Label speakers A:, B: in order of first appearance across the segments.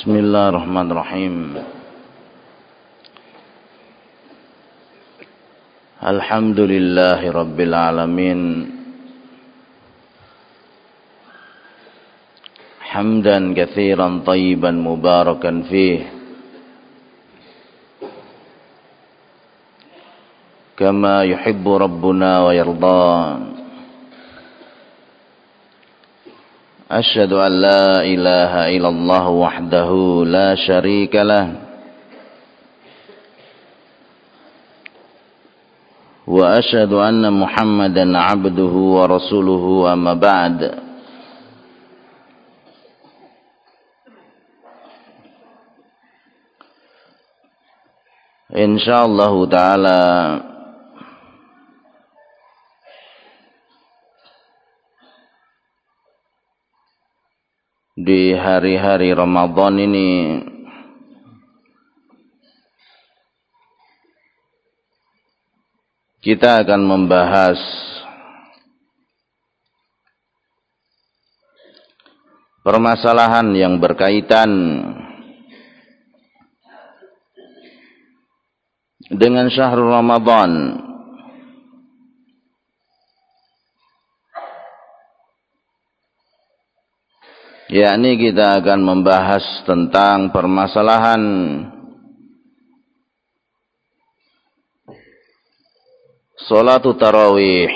A: Bismillahirrahmanirrahim. Alhamdulillahi Rabbil Alamin. Hamdan katsiran tayyiban mubarakan fih. Kama yuhibbu Rabbuna wa yarda. Asyhadu an la ilaha illallah wahdahu la syarika lah. Wa asyhadu anna Muhammadan abduhu wa rasuluhu amma ba'd. Insyaallah taala di hari-hari Ramadan ini kita akan membahas permasalahan yang berkaitan dengan syahrul Ramadan. Yakni kita akan membahas tentang permasalahan Salatul Tarawih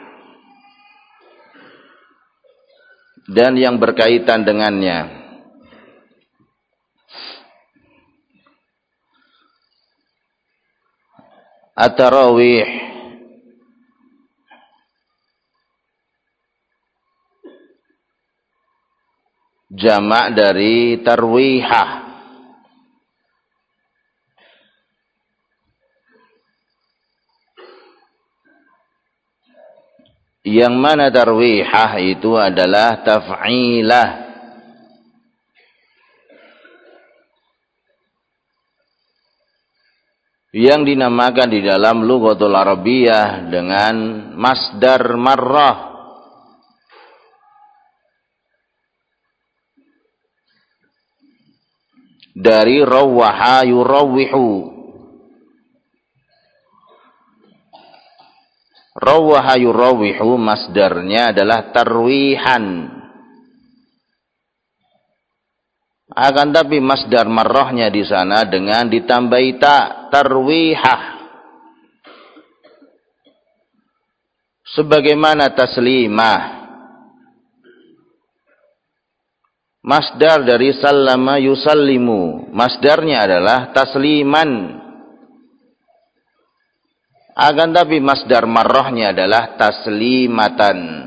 A: dan yang berkaitan dengannya. At-Tarawih jamak dari tarwihah. Yang mana tarwihah itu adalah taf'ilah. Yang dinamakan di dalam lughatul Arabiyah dengan masdar marrah. Dari rawwaha yurawwihu. Rawwaha yurawwihu masdarnya adalah tarwihan. Akan tapi masdar marrahnya di sana dengan ditambahi ta, tarwihah. Sebagaimana taslimah. Masdar dari sallama yusallimu. Masdarnya adalah tasliman. Akan tapi masdar marrahnya adalah taslimatan.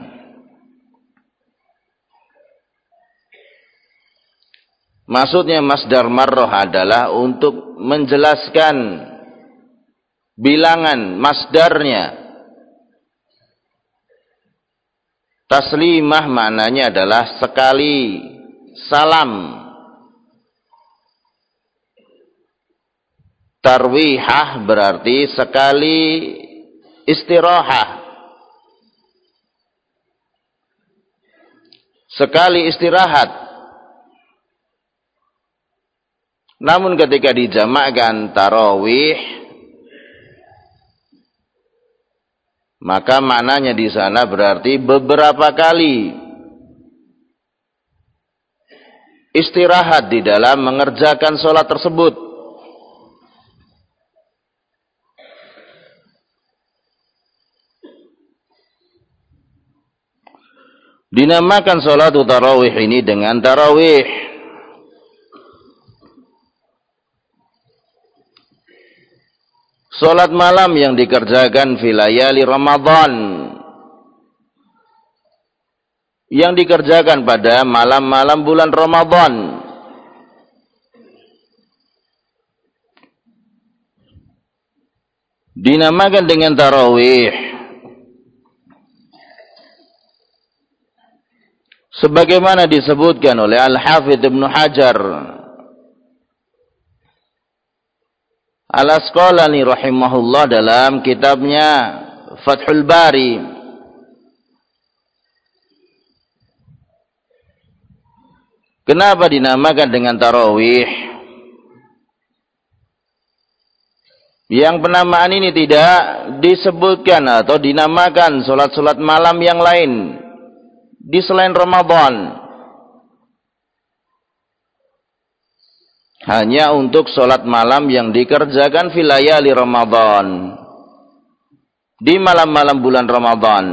A: Maksudnya masdar marrah adalah untuk menjelaskan bilangan masdarnya. Taslimah maknanya adalah sekali salam. Tarwihah berarti sekali istirahah. Sekali istirahat. Namun ketika dijamakkan tarawih, maka maknanya di sana berarti beberapa kali istirahat di dalam mengerjakan sholat tersebut. Dinamakan sholatul tarawih ini dengan tarawih. Sholat malam yang dikerjakan fi layali Ramadan. Yang dikerjakan pada malam-malam bulan Ramadan. Dinamakan dengan tarawih. Sebagaimana disebutkan oleh Al-Hafidh Ibnu Hajar Al-Asqalani rahimahullah dalam kitabnya Fathul Bari. Kenapa dinamakan dengan tarawih? Yang penamaan ini tidak disebutkan atau dinamakan solat-solat malam yang lain di selain Ramadan. Hanya untuk solat malam yang dikerjakan fi layali Ramadan, di malam-malam bulan Ramadan.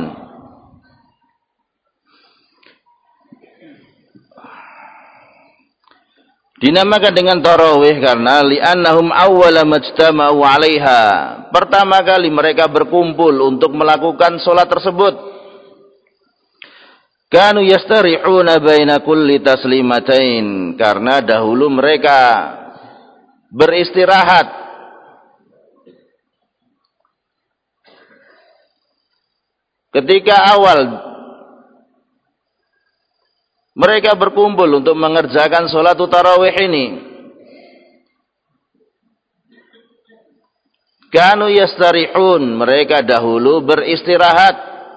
A: Dinamakan dengan tarawih karena li'annahum awwala majtama'u 'alaiha. Pertama kali mereka berkumpul untuk melakukan salat tersebut. Kanu yastarihuna baina kulli taslimatain, karena dahulu mereka beristirahat ketika awal mereka berkumpul untuk mengerjakan sholat tarawih ini. Kanu yastarihun, mereka dahulu beristirahat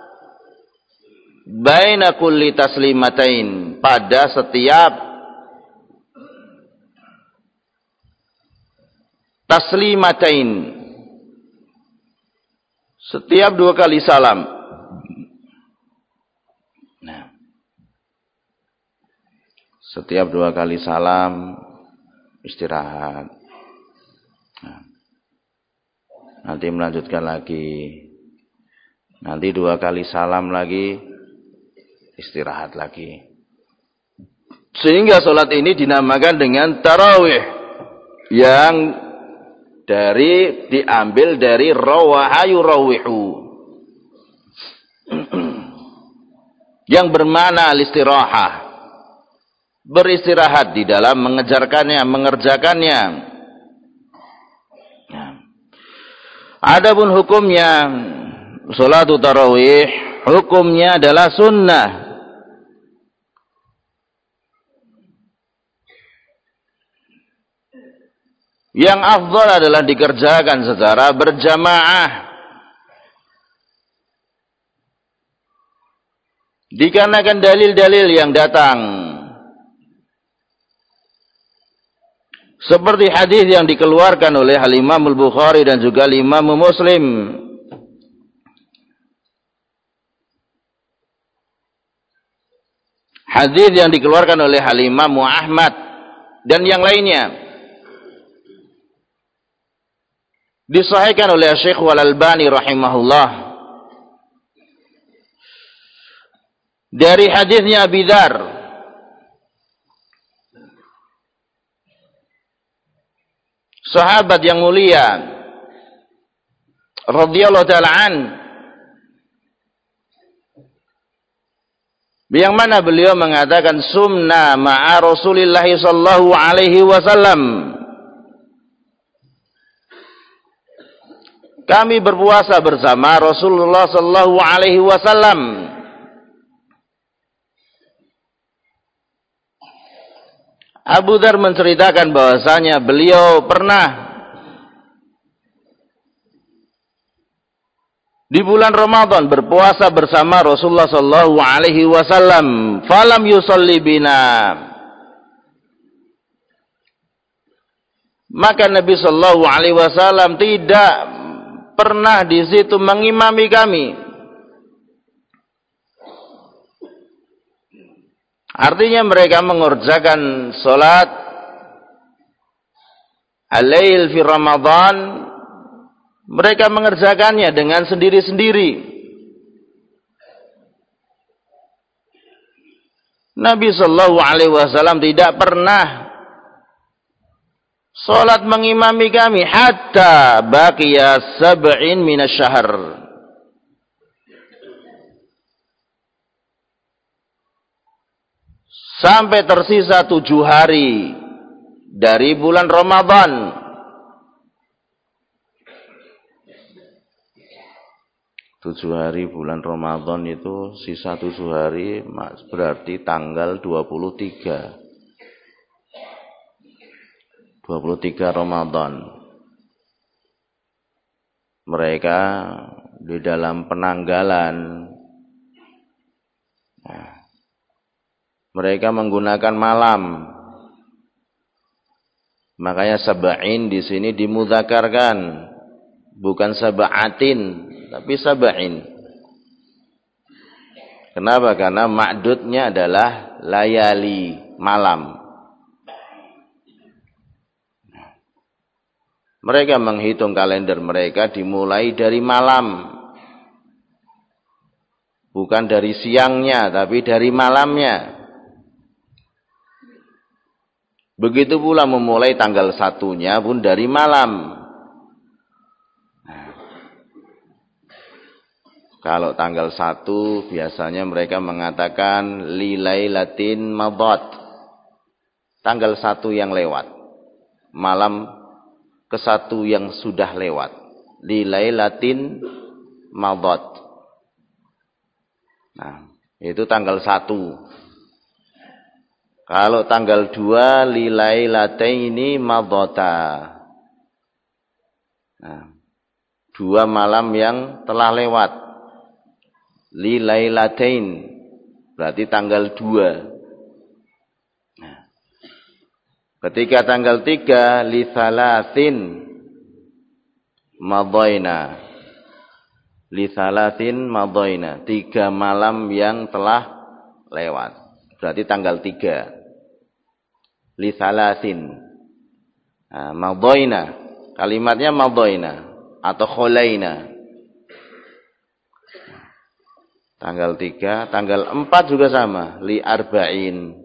A: baina kulli taslimatain, pada setiap taslimatain, setiap 2 kali salam. Setiap 2 kali salam istirahat. Nanti melanjutkan lagi. Nanti 2 kali salam lagi, istirahat lagi. Sehingga sholat ini dinamakan dengan tarawih, yang diambil dari rawaha yurawihu, yang bermakna al-istirahah, beristirahat di dalam mengerjakannya. Adapun hukumnya salat tarawih, hukumnya adalah sunnah. Yang afdal adalah dikerjakan secara berjamaah, dikarenakan dalil-dalil yang datang, seperti hadis yang dikeluarkan oleh Al-Imam Al-Bukhari dan juga Al-Imam Muslim. Hadis yang dikeluarkan oleh Al-Imam Ahmad dan yang lainnya. Disahihkan oleh Syekh Al-Albani rahimahullah. Dari hadisnya Abi Dzar, sahabat yang mulia radhiyallahu ta'ala an, yang mana beliau mengatakan sumna ma'a Rasulillah sallallahu alaihi wasallam, kami berpuasa bersama Rasulullah sallallahu alaihi wasallam. Abu Dzar menceritakan bahwasanya beliau pernah di bulan Ramadan berpuasa bersama Rasulullah sallallahu alaihi wasallam. Falam yusalli bina, maka Nabi sallallahu alaihi wasallam tidak pernah di situ mengimami kami. Artinya mereka mengerjakan salat al-lail fi Ramadan, mereka mengerjakannya dengan sendiri-sendiri. Nabi sallallahu alaihi wasallam tidak pernah salat mengimami kami hatta baqiya sab'in minasyahr, sampai tersisa 7 hari dari bulan Ramadan. Tujuh hari bulan Ramadan itu sisa 7 hari, berarti tanggal 23 Ramadan. Mereka di dalam penanggalan, Mereka menggunakan malam. Makanya sab'in di sini dimudzakarkan, bukan sab'atin, tapi sab'in. Kenapa? Karena ma'dudnya adalah layali, malam. Mereka menghitung kalender mereka dimulai dari malam. Bukan dari siangnya, tapi dari malamnya. Begitu pula memulai tanggal 1-nya pun dari malam. Kalau tanggal 1 biasanya mereka mengatakan lilailatin madat. Tanggal 1 yang lewat. Malam ke-1 yang sudah lewat. Lilailatin madat. Nah, itu tanggal 1. Kalau tanggal 2 lilailataini madata. Nah, 2 malam yang telah lewat. Lilailatain berarti tanggal 2. Nah, ketika tanggal 3 lisalatin madaina. Lisalatin madaina, 3 malam yang telah lewat. Berarti tanggal 3. Lisalatin. Nah, madaina. Kalimatnya madaina atau kholaina. Tanggal 3, tanggal 4 juga sama. Li arba'in.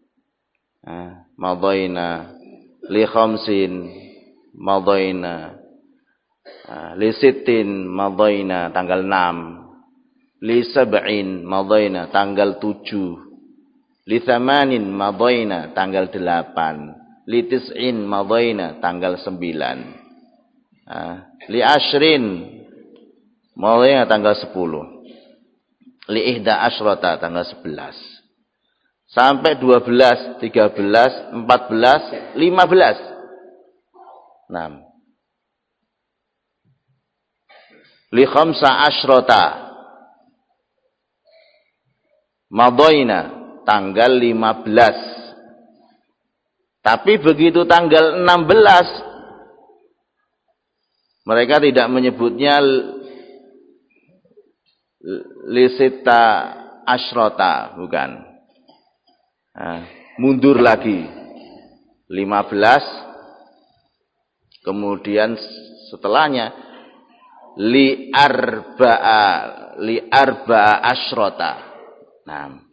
A: Madaina. Li khamsin. Madaina. Li sittin. Madaina. Tanggal 6. Li sab'in. Madaina. Tanggal 7. Li thamanin. Madaina. Tanggal 8. Li tis'in. Madaina. Tanggal 9. Li ashrin. Madaina. Tanggal 10. Li ihda asyrata tanggal 11 sampai 12, 13, 14, 15. Nah. Li khamsa asyrata madaina tanggal 15. Tapi begitu tanggal 16 mereka tidak menyebutnya lisita asyrota, bukan. Mundur lagi 15, kemudian setelahnya li arba'a asyrota. Nah,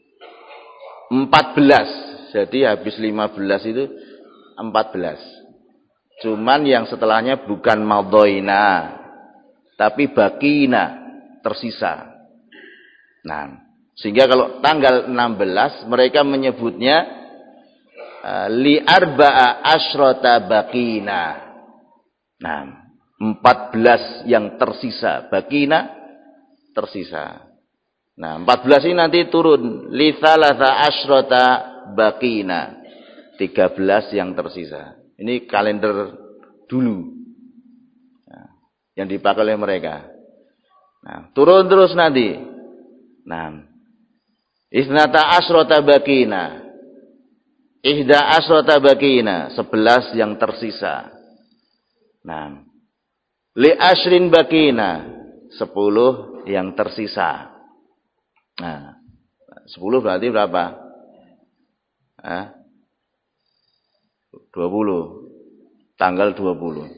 A: 14. Jadi habis 15 itu 14. Cuman yang setelahnya bukan madhoina, tapi bakina, tersisa. Nah, sehingga kalau tanggal 16 mereka menyebutnya li arba'a asyrota bakina. Nah, 14 yang tersisa, bakina tersisa. Nah, 14 ini nanti turun li thalatha asyrota bakina. 13 yang tersisa. Ini kalender dulu. Nah, yang dipakai oleh mereka. Nah, turun terus nanti. Nah, isnata asrota bakina, ihda asrota bakina, 11 yang tersisa. Nah, li ashrin bakina, 10 yang tersisa. Nah, 10 berarti berapa? 20. Tanggal 20.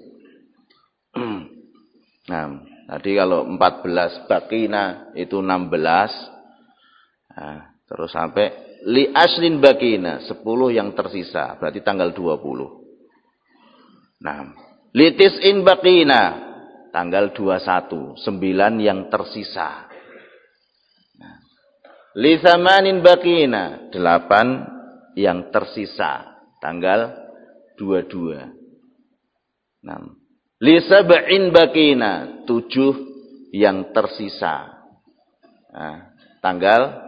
A: Nah, tadi kalau 14 bakina itu 16. Nah, terus sampai li ashrin bakina, 10 yang tersisa, berarti tanggal 20. Nah, li tis'in bakina, tanggal 21, 9 yang tersisa. Nah, li thamanin bakina, 8 yang tersisa, tanggal 22. Nah, li sab'in bakina, 7 yang tersisa. Nah, tanggal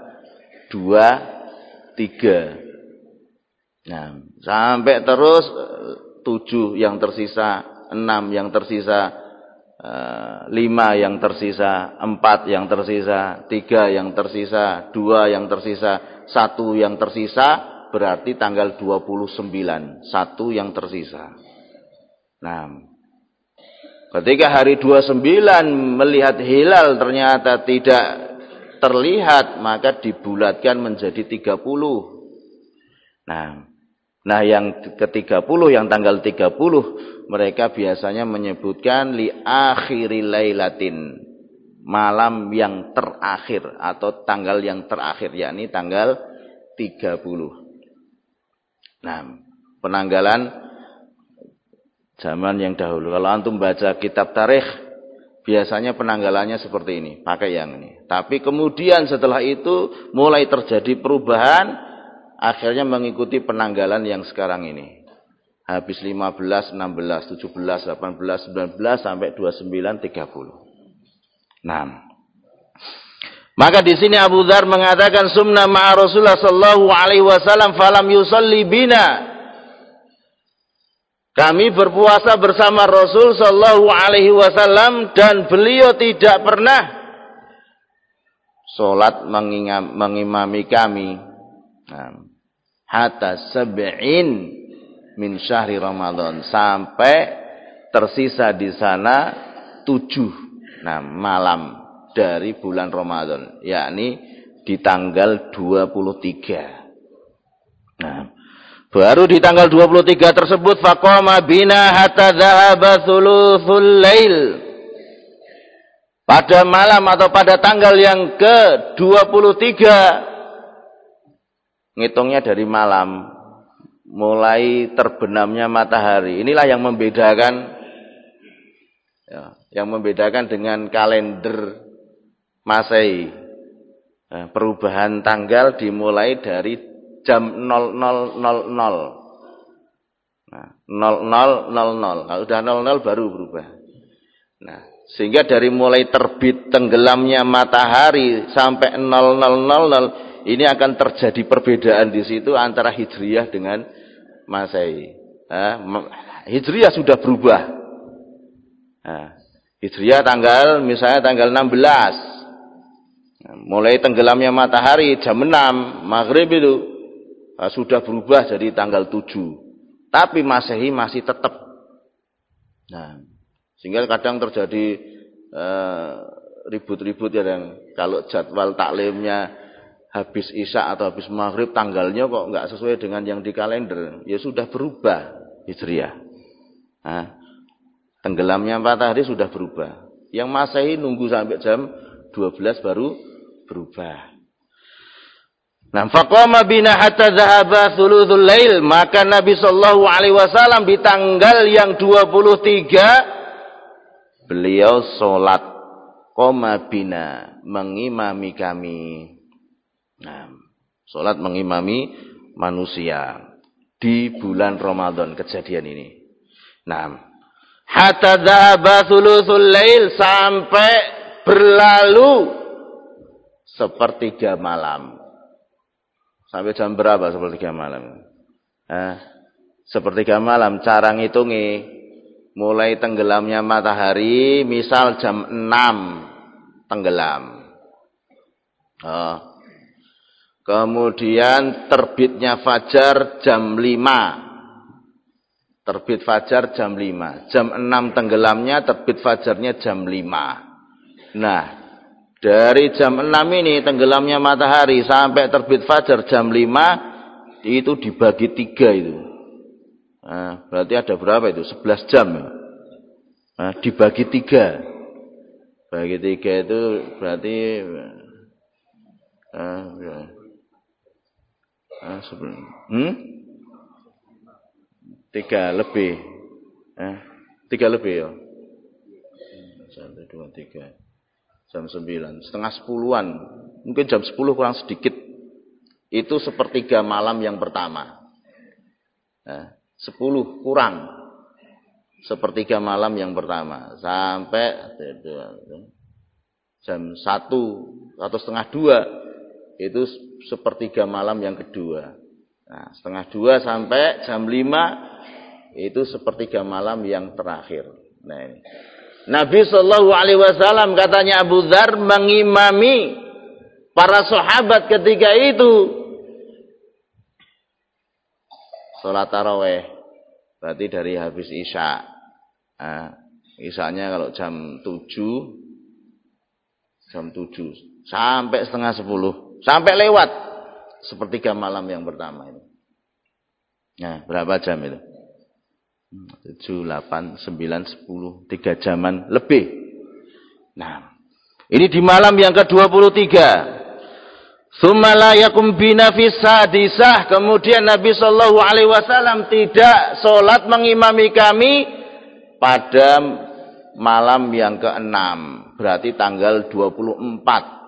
A: 2, 3. Nah, sampai terus 7 yang tersisa, 6 yang tersisa, 5 yang tersisa, 4 yang tersisa, 3 yang tersisa, 2 yang tersisa, satu yang tersisa, berarti tanggal 29, satu yang tersisa. Nah, ketika hari 29 melihat hilal ternyata tidak terlihat, maka dibulatkan menjadi 30. Nah yang ke-30, yang tanggal 30, mereka biasanya menyebutkan li akhiri lailatin, malam yang terakhir atau tanggal yang terakhir, yakni tanggal 30. Nah, penanggalan zaman yang dahulu. Kalau antum baca kitab tarikh, biasanya penanggalannya seperti ini, pakai yang ini. Tapi kemudian setelah itu mulai terjadi perubahan, akhirnya mengikuti penanggalan yang sekarang ini. Habis 15, 16, 17, 18, 19 sampai 29, 30. Nah, maka di sini Abu Dzar mengatakan sumna ma'a Rasulullah sallallahu alaihi wasallam falam yusalli bina. Kami berpuasa bersama Rasul sallallahu alaihi wasallam dan beliau tidak pernah salat mengimami kami. Hatta sab'in min syahri Ramadan, sampai tersisa di sana 7 malam dari bulan Ramadan, yakni di tanggal 23. Nah, baru di tanggal 23 tersebut faqama bina hatta dhahaba thuluthul lail. Pada malam atau pada tanggal yang ke-23, ngitungnya dari malam, mulai terbenamnya matahari. Inilah yang membedakan dengan kalender Masehi. Perubahan tanggal dimulai dari jam 00.00. Nah, 00.00. Kalau sudah 00 baru berubah. Nah, sehingga dari mulai terbit tenggelamnya matahari sampai 00.00 ini akan terjadi perbedaan di situ antara Hijriyah dengan Masehi. Hijriyah sudah berubah. Hijriyah misalnya tanggal 16. Mulai tenggelamnya matahari jam 6 maghrib itu sudah berubah jadi tanggal 7. Tapi Masehi masih tetap. Nah, sehingga kadang terjadi ribut-ribut ya, yang kalau jadwal taklimnya habis Isya atau habis maghrib tanggalnya kok nggak sesuai dengan yang di kalender. Ya sudah berubah Hijriyah. Tenggelamnya matahari sudah berubah. Yang Masehi nunggu sampai jam 12 baru berubah. Nah, faqama bina hatta dhahaba thuluthul lail, maka Nabi sallallahu alaihi wasallam di tanggal yang 23 beliau salat qoma bina, mengimami kami. Nah, salat mengimami manusia di bulan Ramadan kejadian ini. Nah, hatta dhahaba thuluthul lail, sampai berlalu sepertiga malam. Sampai jam berapa sepertiga malam? Sepertiga malam cara ngitungi mulai tenggelamnya matahari, misal jam 6 tenggelam. Kemudian terbitnya fajar jam 5. Terbit fajar jam 5. Jam 6 tenggelamnya, terbit fajarnya jam 5. Nah, dari jam 6 ini tenggelamnya matahari sampai terbit fajar jam 5 itu dibagi 3 itu. Nah, berarti ada berapa itu? 11 jam. Nah, dibagi 3. Bagi 3 itu berarti 3 lebih. 3 lebih ya. 1, 2, 3. Jam 9, setengah 10-an, mungkin jam 10 kurang sedikit, itu sepertiga malam yang pertama. 10 kurang sepertiga malam yang pertama, sampai jam 1 atau setengah 2, itu sepertiga malam yang kedua. Nah, setengah 2 sampai jam 5, itu sepertiga malam yang terakhir. Nah, ini Nabi sallallahu alaihi wasallam, katanya Abu Dzar, mengimami para sahabat ketika itu Sholat taraweh. Berarti dari habis isya. Nah, isyanya kalau jam 7 sampai setengah 10. Sampai lewat sepertiga malam yang pertama ini. Nah, berapa jam itu? 7, 8, 9, 10. 3 jaman lebih. Nah, ini di malam yang ke-23. Tsumma la yakum bina fi sadisah. Kemudian Nabi sallallahu alaihi wasallam tidak salat mengimami kami pada malam yang ke-6. Berarti tanggal 24.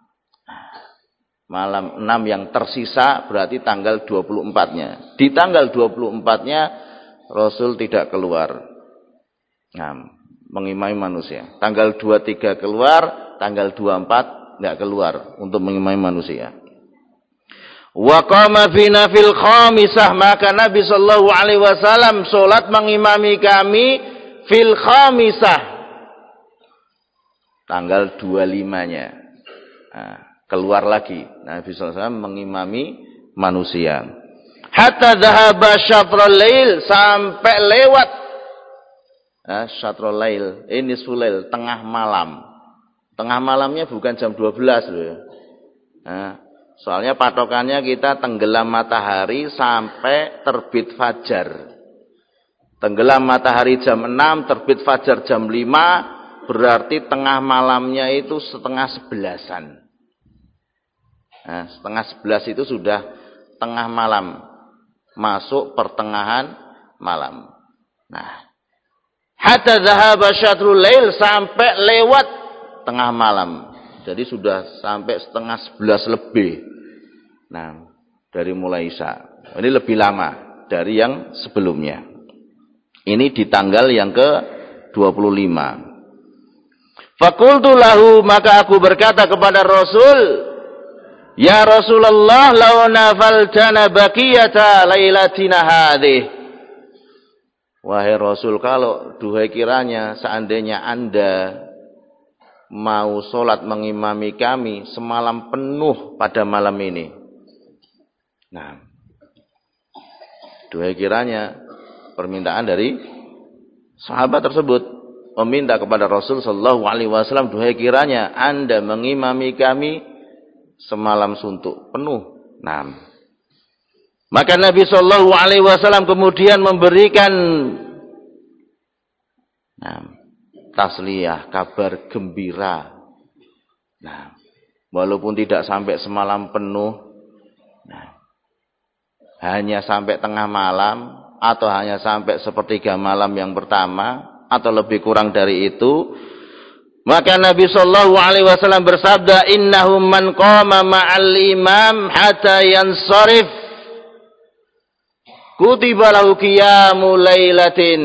A: Malam 6 yang tersisa berarti tanggal 24-nya. Di tanggal 24-nya Rasul tidak keluar. Nah, mengimami manusia. Tanggal 23 keluar, tanggal 24 enggak keluar untuk mengimami manusia. Wa qama fina fil khamisah, maka Nabi sallallahu alaihi wasallam salat mengimami kami fil khamisah. Tanggal 25-nya. Nah, keluar lagi. Nabi sallallahu alaihi wasallam mengimami manusia. Hatta dhahaba syatrul lail, sampai lewat syatrul lail, ini sulail, tengah malam. Tengah malamnya bukan jam 12 loh ya. Nah, soalnya patokannya kita tenggelam matahari sampai terbit fajar. Tenggelam matahari jam 6, terbit fajar jam 5, berarti tengah malamnya itu setengah 11-an. Nah, setengah 11 itu sudah tengah malam, masuk pertengahan malam. Nah, hatta dhahaba syatrul lail, sampai lewat tengah malam. Jadi sudah sampai setengah 11 lebih. Nah, dari mulai isya. Ini lebih lama dari yang sebelumnya. Ini di tanggal yang ke-25. Faqultu lahu, maka aku berkata kepada Rasul, ya Rasulullah, law nafaltana baqiyata lailatina hadhihi. Wahai Rasul, kalau duhai kiranya seandainya Anda mau sholat mengimami kami semalam penuh pada malam ini. Nah, duhai kiranya, permintaan dari sahabat tersebut meminta kepada Rasul sallallahu alaihi wasallam, duhai kiranya Anda mengimami kami semalam suntuk penuh. Nah, maka Nabi sallallahu alaihi wasallam kemudian memberikan tasliyah, kabar gembira. Nah, walaupun tidak sampai semalam penuh, nah, hanya sampai tengah malam atau hanya sampai sepertiga malam yang pertama atau lebih kurang dari itu, maka Nabi sallallahu alaihi wasallam bersabda, innahum man qama ma'al imam hatta yansarif kutiba lahu qiyamul lailatin.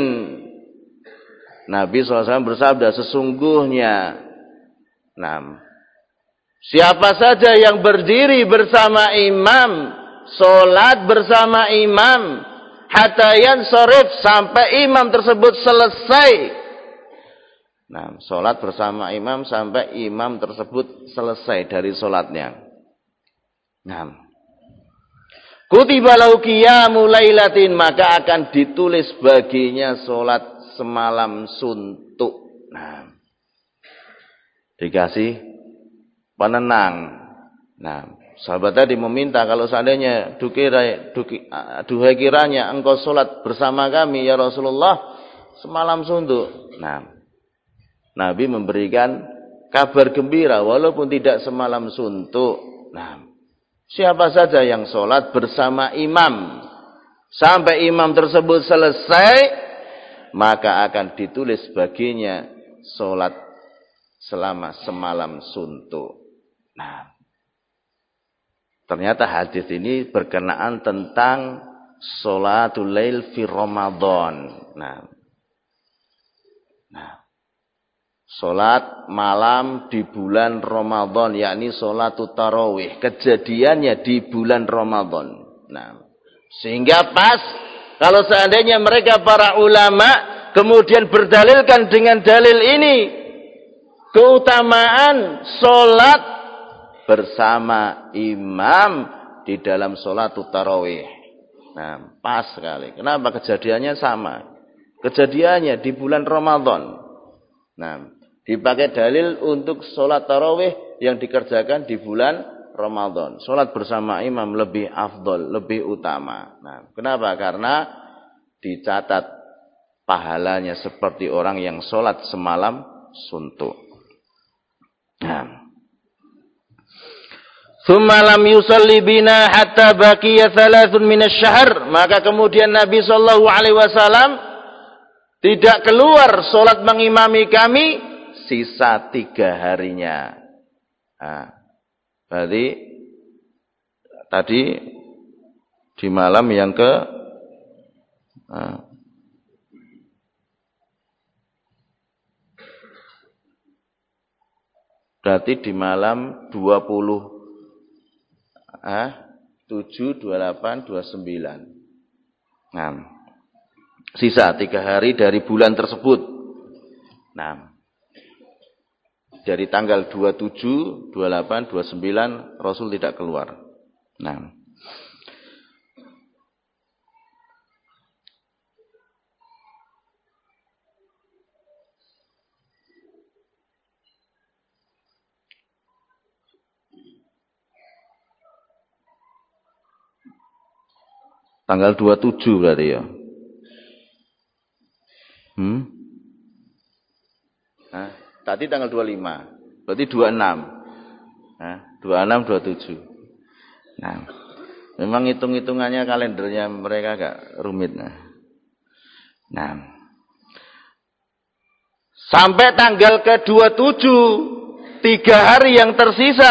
A: Nabi SAW bersabda, sesungguhnya, nah, siapa saja yang berdiri bersama imam, sholat bersama imam, hatta yansarif, sampai imam tersebut selesai. Nah, sholat bersama imam sampai imam tersebut selesai dari sholatnya. Nah, kutiba lahu qiyamul lailatin, maka akan ditulis baginya sholat semalam suntuk. Nah, dikasih penenang. Nah, sahabat tadi meminta, kalau seandainya duhai kiranya engkau sholat bersama kami ya Rasulullah semalam suntuk. Nah, Nabi memberikan kabar gembira walaupun tidak semalam suntuk. Nah, siapa saja yang sholat bersama imam sampai imam tersebut selesai, maka akan ditulis baginya sholat selama semalam suntuk. Nah, ternyata hadis ini berkenaan tentang sholatul lail fi Ramadan. Nah, sholat malam di bulan Ramadan, yakni sholatul tarawih. Kejadiannya di bulan Ramadan. Nah, sehingga pas kalau seandainya mereka para ulama kemudian berdalilkan dengan dalil ini, keutamaan sholat bersama imam di dalam sholatul tarawih. Nah, pas sekali. Kenapa? Kejadiannya sama. Kejadiannya di bulan Ramadan. Nah, dipakai dalil untuk sholat tarawih yang dikerjakan di bulan Ramadan. Sholat bersama imam lebih afdol, lebih utama. Nah, kenapa? Karena dicatat pahalanya seperti orang yang sholat semalam suntuk. Nah. Tsumma lam yusalli bina hatta baqiya 3 min asy-syahr. Maka kemudian Nabi sallallahu alaihi wasallam tidak keluar salat mengimami kami sisa 3 harinya. Nah, berarti tadi di malam yang ke berarti di malam 27, 28, 29. Nah, sisa 3 hari dari bulan tersebut. Nah, dari tanggal 27, 28, 29 Rasul tidak keluar. Nah, tanggal 27 berarti ya. Nah, tadi tanggal 25. Berarti 26. Nah, 26, 27. Nah, memang hitung-hitungannya kalendernya mereka agak rumit. Nah, sampai tanggal ke-27, 3 hari yang tersisa,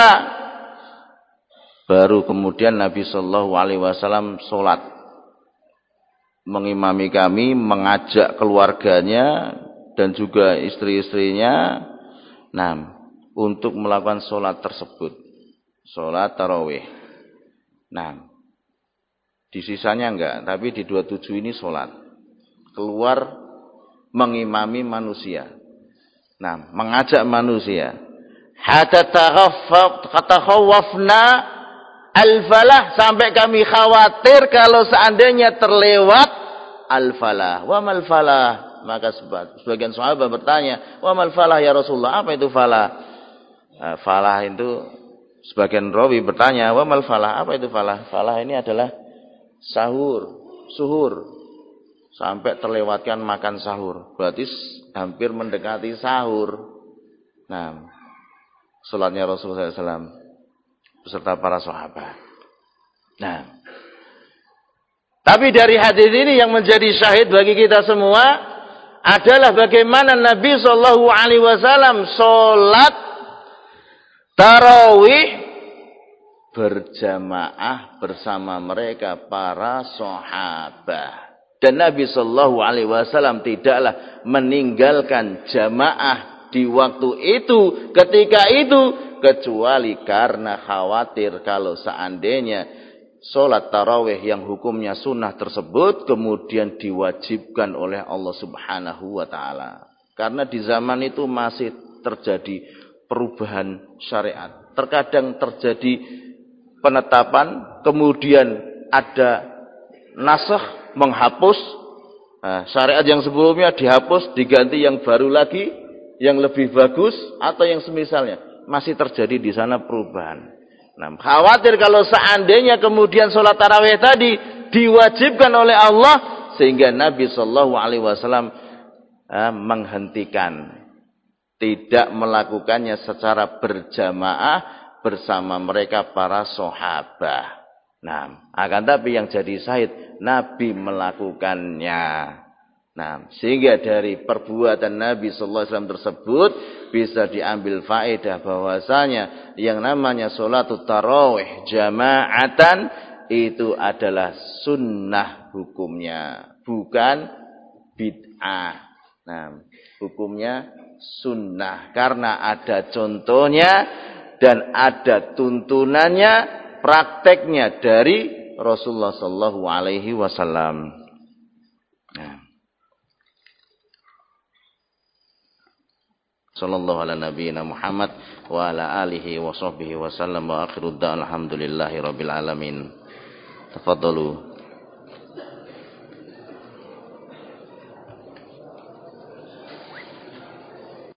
A: baru kemudian Nabi Shallallahu Alaihi Wasallam sholat mengimami kami, mengajak keluarganya dan juga istri-istrinya, nah, untuk melakukan sholat tersebut, sholat tarawih. Nah, di sisanya enggak, tapi di 27 ini sholat, keluar mengimami manusia, nah, mengajak manusia, hatta takhawwafna al-falah, sampai kami khawatir kalau seandainya terlewat al-falah. Wa mal falah? Maka sebagian sahabat bertanya, wa mal falah ya Rasulullah? Apa itu falah? Falah itu sebagian rawi bertanya, wa mal falah? Apa itu falah? Falah ini adalah suhur. Sampai terlewatkan makan sahur. Berarti hampir mendekati sahur. Nah, salatnya Rasulullah SAW beserta para sahabat. Nah, tapi dari hadis ini yang menjadi syahid bagi kita semua adalah bagaimana Nabi Shallallahu Alaihi Wasallam sholat tarawih berjamaah bersama mereka para sahabat. Dan Nabi Shallallahu Alaihi Wasallam tidaklah meninggalkan jamaah di waktu itu, ketika itu, kecuali karena khawatir kalau seandainya sholat tarawih yang hukumnya sunnah tersebut kemudian diwajibkan oleh Allah Subhanahu wa ta'ala. Karena di zaman itu masih terjadi perubahan syariat. Terkadang terjadi penetapan, kemudian ada nasakh, menghapus syariat yang sebelumnya, dihapus, diganti yang baru lagi, yang lebih bagus atau yang semisalnya. Masih terjadi di sana perubahan. Nah, khawatir kalau seandainya kemudian sholat tarawih tadi diwajibkan oleh Allah, sehingga Nabi Shallallahu Alaihi Wasallam menghentikan, tidak melakukannya secara berjamaah bersama mereka para sahabat. Nah, akan tapi yang jadi syahid Nabi melakukannya. Nah, sehingga dari perbuatan Nabi sallallahu alaihi wasallam tersebut bisa diambil faedah bahwasanya yang namanya salatut tarawih jama'atan itu adalah sunnah hukumnya, bukan bid'ah. Nah, hukumnya sunnah karena ada contohnya dan ada tuntunannya, prakteknya dari Rasulullah sallallahu alaihi wasallam. Nah, sallallahu ala nabiyyina Muhammad wa ala alihi wa sahbihi wa sallam wa akhiru da'an alhamdulillahi rabbil alamin. Tafadhalu.